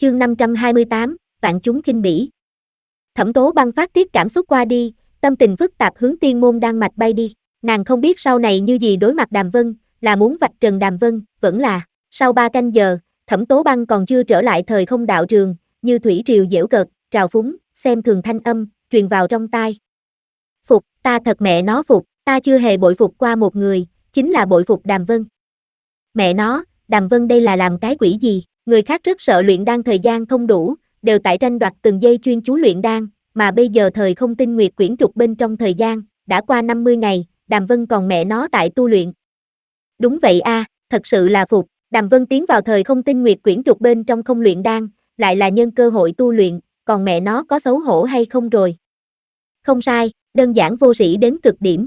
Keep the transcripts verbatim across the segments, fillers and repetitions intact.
Chương năm trăm hai mươi tám, vạn chúng khinh bỉ. Thẩm Tố Băng phát tiết cảm xúc qua đi, tâm tình phức tạp hướng tiên môn đan mạch bay đi. Nàng không biết sau này như gì đối mặt Đàm Vân, là muốn vạch trần Đàm Vân, vẫn là. Sau ba canh giờ, Thẩm Tố Băng còn chưa trở lại thời không đạo trường, như thủy triều giễu cợt, trào phúng, xem thường thanh âm, truyền vào trong tai. Phục, ta thật mẹ nó phục, ta chưa hề bội phục qua một người, chính là bội phục Đàm Vân. Mẹ nó, Đàm Vân đây là làm cái quỷ gì? Người khác rất sợ luyện đan thời gian không đủ, đều tại tranh đoạt từng giây chuyên chú luyện đan, mà bây giờ thời không tinh nguyệt quyển trục bên trong thời gian, đã qua năm mươi ngày, Đàm Vân còn mẹ nó tại tu luyện. Đúng vậy a, à, thật sự là phục, Đàm Vân tiến vào thời không tinh nguyệt quyển trục bên trong không luyện đan, lại là nhân cơ hội tu luyện, còn mẹ nó có xấu hổ hay không rồi? Không sai, đơn giản vô sĩ đến cực điểm.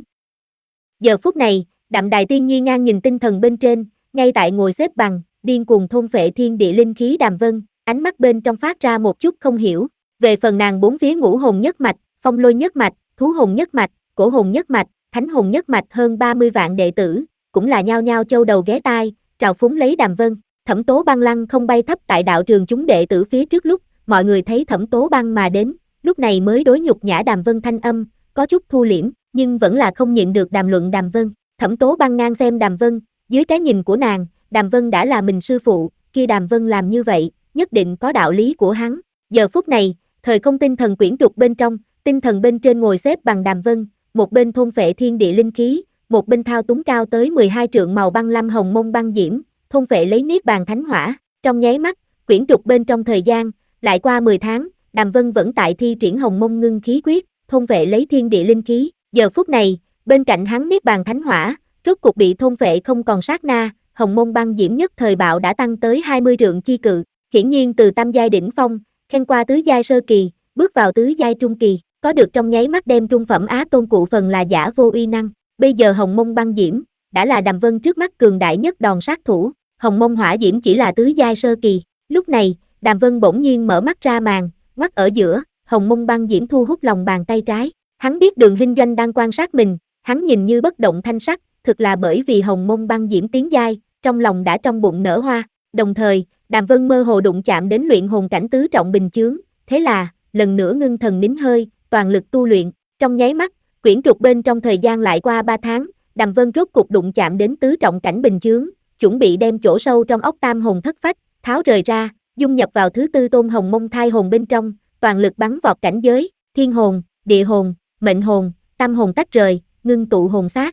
Giờ phút này, Đạm Đài Tiên Nhi ngang nhìn tinh thần bên trên, ngay tại ngồi xếp bằng, điên cuồng thôn phệ thiên địa linh khí Đàm Vân, ánh mắt bên trong phát ra một chút không hiểu. Về phần nàng bốn phía ngũ hồn nhất mạch, phong lôi nhất mạch, thú hồn nhất mạch, cổ hồn nhất mạch, thánh hồn nhất mạch hơn ba mươi vạn đệ tử, cũng là nhao nhao châu đầu ghé tai, trào phúng lấy Đàm Vân. Thẩm Tố Băng lăng không bay thấp tại đạo trường chúng đệ tử phía trước lúc, mọi người thấy Thẩm Tố Băng mà đến, lúc này mới đối nhục nhã Đàm Vân thanh âm, có chút thu liễm, nhưng vẫn là không nhịn được đàm luận Đàm Vân. Thẩm Tố Băng ngang xem Đàm Vân, dưới cái nhìn của nàng, Đàm Vân đã là mình sư phụ, kia Đàm Vân làm như vậy, nhất định có đạo lý của hắn. Giờ phút này, thời không tinh thần quyển trục bên trong, tinh thần bên trên ngồi xếp bằng Đàm Vân, một bên thôn phệ thiên địa linh khí, một bên thao túng cao tới mười hai trượng màu băng lam hồng mông băng diễm, thôn phệ lấy niết bàn thánh hỏa. Trong nháy mắt, quyển trục bên trong thời gian, lại qua mười tháng, Đàm Vân vẫn tại thi triển hồng mông ngưng khí quyết, thôn phệ lấy thiên địa linh khí. Giờ phút này, bên cạnh hắn niết bàn thánh hỏa, rốt cục bị thôn phệ không còn sát na, hồng mông băng diễm nhất thời bạo đã tăng tới hai mươi trượng chi cự, hiển nhiên từ tam giai đỉnh phong, khen qua tứ giai sơ kỳ, bước vào tứ giai trung kỳ, có được trong nháy mắt đem trung phẩm á tôn cụ phần là giả vô uy năng. Bây giờ hồng mông băng diễm đã là Đàm Vân trước mắt cường đại nhất đòn sát thủ, hồng mông hỏa diễm chỉ là tứ giai sơ kỳ. Lúc này, Đàm Vân bỗng nhiên mở mắt ra màn, mắt ở giữa, hồng mông băng diễm thu hút lòng bàn tay trái. Hắn biết Đường Hinh Doanh đang quan sát mình, hắn nhìn như bất động thanh sắc, thực là bởi vì hồng mông băng diễm tiến giai, trong lòng đã trong bụng nở hoa. Đồng thời, Đàm Vân mơ hồ đụng chạm đến luyện hồn cảnh tứ trọng bình chướng, thế là, lần nữa ngưng thần nín hơi, toàn lực tu luyện. Trong nháy mắt, quyển trục bên trong thời gian lại qua ba tháng, Đàm Vân rốt cục đụng chạm đến tứ trọng cảnh bình chướng, chuẩn bị đem chỗ sâu trong óc tam hồn thất phách, tháo rời ra, dung nhập vào thứ tư tôn hồng mông thai hồn bên trong, toàn lực bắn vọt cảnh giới, thiên hồn, địa hồn, mệnh hồn, tam hồn tách rời, ngưng tụ hồn xác.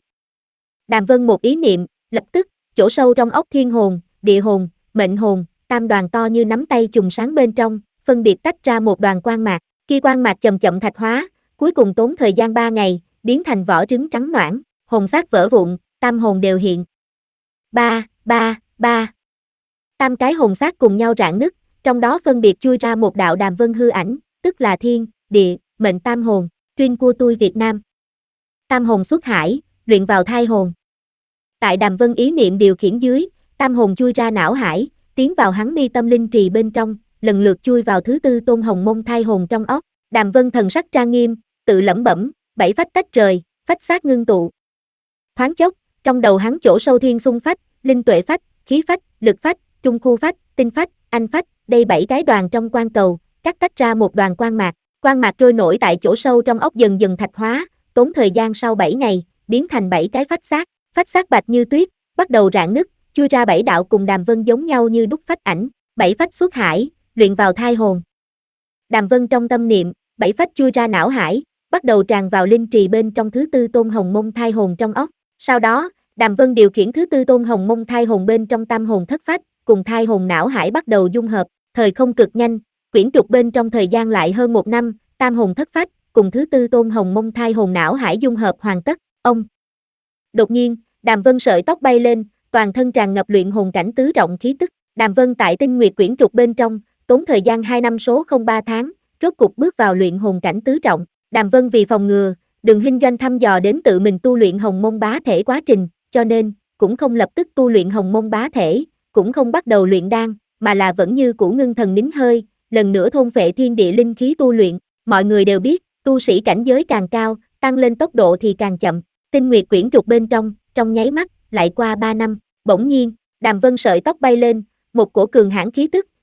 Đàm Vân một ý niệm, lập tức, chỗ sâu trong óc thiên hồn, địa hồn, mệnh hồn, tam đoàn to như nắm tay trùng sáng bên trong, phân biệt tách ra một đoàn quang mạc, khi quang mạc chậm chậm thạch hóa, cuối cùng tốn thời gian ba ngày, biến thành vỏ trứng trắng noãn, hồn xác vỡ vụn, tam hồn đều hiện. Ba, ba, ba. Tam cái hồn xác cùng nhau rạn nứt, trong đó phân biệt chui ra một đạo Đàm Vân hư ảnh, tức là thiên, địa, mệnh tam hồn, chuyên của tôi Việt Nam. Tam hồn xuất hải, luyện vào thai hồn. Tại Đàm Vân ý niệm điều khiển dưới, tam hồn chui ra não hải, tiến vào hắn mi tâm linh trì bên trong, lần lượt chui vào thứ tư tôn hồng mông thai hồn trong óc. Đàm Vân thần sắc trang nghiêm, tự lẩm bẩm, bảy phách tách rời, phách xác ngưng tụ. Thoáng chốc, trong đầu hắn chỗ sâu thiên xung phách, linh tuệ phách, khí phách, lực phách, trung khu phách, tinh phách, anh phách, đây bảy cái đoàn trong quang cầu, cắt tách ra một đoàn quang mạc. Quang mạc trôi nổi tại chỗ sâu trong óc dần dần thạch hóa, tốn thời gian sau bảy ngày, biến thành bảy cái phách xác. Phách xác bạch như tuyết, bắt đầu rạn nứt, chui ra bảy đạo cùng Đàm Vân giống nhau như đúc phách ảnh, bảy phách xuất hải, luyện vào thai hồn. Đàm Vân trong tâm niệm, bảy phách chui ra não hải, bắt đầu tràn vào linh trì bên trong thứ tư tôn hồng mông thai hồn trong óc. Sau đó, Đàm Vân điều khiển thứ tư tôn hồng mông thai hồn bên trong tam hồn thất phách, cùng thai hồn não hải bắt đầu dung hợp, thời không cực nhanh, quyển trục bên trong thời gian lại hơn một năm, tam hồn thất phách, cùng thứ tư tôn hồng mông thai hồn não hải dung hợp hoàn tất. Ông. Đột nhiên, Đàm Vân sợi tóc bay lên, toàn thân tràn ngập luyện hồn cảnh tứ trọng khí tức. Đàm Vân tại tinh nguyệt quyển trục bên trong, tốn thời gian hai năm số không ba tháng, rốt cục bước vào luyện hồn cảnh tứ trọng. Đàm Vân vì phòng ngừa, Đường Hinh Doanh thăm dò đến tự mình tu luyện hồng mông bá thể quá trình, cho nên, cũng không lập tức tu luyện hồng mông bá thể, cũng không bắt đầu luyện đan, mà là vẫn như cũ ngưng thần nín hơi, lần nữa thôn phệ thiên địa linh khí tu luyện. Mọi người đều biết, tu sĩ cảnh giới càng cao, tăng lên tốc độ thì càng chậm. Tinh nguyệt quyển trục bên trong, trong nháy mắt, lại qua ba năm, bỗng nhiên, Đàm Vân sợi tóc bay lên, một cổ cường hãn khí tức,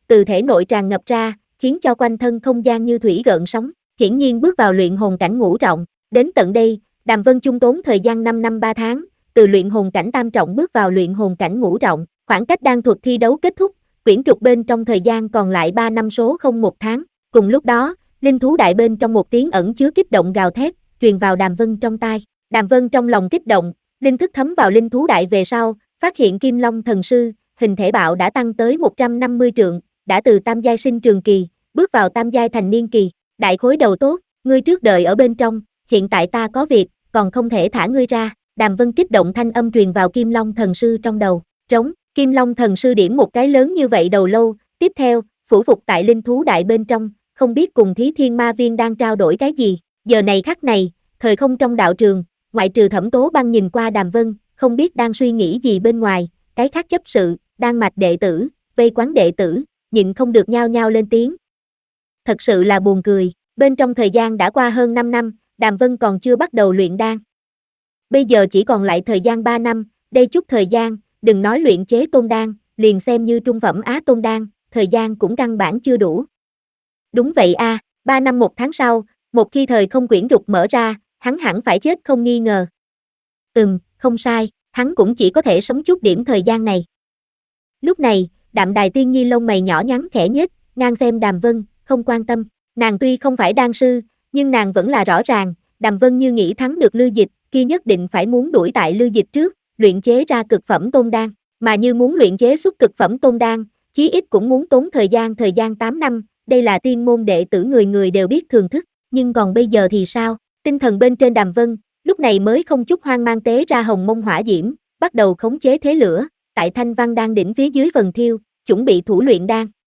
từ thể nội tràn ngập ra, khiến cho quanh thân không gian như thủy gợn sóng, hiển nhiên bước vào luyện hồn cảnh ngũ trọng. Đến tận đây, Đàm Vân Chung tốn thời gian năm năm ba tháng, từ luyện hồn cảnh tam trọng bước vào luyện hồn cảnh ngũ trọng, khoảng cách đan thuật thi đấu kết thúc, quyển trục bên trong thời gian còn lại ba năm số không một tháng. Cùng lúc đó, linh thú đại bên trong một tiếng ẩn chứa kích động gào thét, truyền vào Đàm Vân trong tai. Đàm Vân trong lòng kích động, linh thức thấm vào linh thú đại về sau, phát hiện Kim Long thần sư, hình thể bạo đã tăng tới một trăm năm mươi trượng, đã từ tam giai sinh trường kỳ, bước vào tam giai thành niên kỳ. Đại khối đầu tốt, ngươi trước đợi ở bên trong, hiện tại ta có việc, còn không thể thả ngươi ra. Đàm Vân kích động thanh âm truyền vào Kim Long thần sư trong đầu. Trống, Kim Long thần sư điểm một cái lớn như vậy đầu lâu, tiếp theo, phủ phục tại linh thú đại bên trong, không biết cùng Thí Thiên Ma Viên đang trao đổi cái gì. Giờ này khắc này, thời không trong đạo trường, ngoại trừ Thẩm Tố Băng nhìn qua Đàm Vân, không biết đang suy nghĩ gì bên ngoài, cái khác chấp sự, đan mạch đệ tử, vây quán đệ tử, nhịn không được nhao nhao lên tiếng. Thật sự là buồn cười, bên trong thời gian đã qua hơn năm năm, Đàm Vân còn chưa bắt đầu luyện đan. Bây giờ chỉ còn lại thời gian ba năm, đây chút thời gian, đừng nói luyện chế tôn đan, liền xem như trung phẩm á tôn đan, thời gian cũng căn bản chưa đủ. Đúng vậy a, ba năm một tháng sau, một khi thời không quyển trục mở ra, hắn hẳn phải chết không nghi ngờ. Ừm, không sai, hắn cũng chỉ có thể sống chút điểm thời gian này. Lúc này, Đạm Đài Tiên Nhi lông mày nhỏ nhắn khẽ nhếch, ngang xem Đàm Vân, không quan tâm. Nàng tuy không phải đan sư, nhưng nàng vẫn là rõ ràng, Đàm Vân như nghĩ thắng được Lư Dịch, kia nhất định phải muốn đuổi tại Lư Dịch trước, luyện chế ra cực phẩm tôn đan, mà như muốn luyện chế xuất cực phẩm tôn đan, chí ít cũng muốn tốn thời gian thời gian tám năm, đây là tiên môn đệ tử người người đều biết thường thức, nhưng còn bây giờ thì sao? Tinh thần bên trên Đàm Vân, lúc này mới không chút hoang mang tế ra hồng mông hỏa diễm, bắt đầu khống chế thế lửa, tại thanh văn đan đỉnh phía dưới vần thiêu, chuẩn bị thủ luyện đan.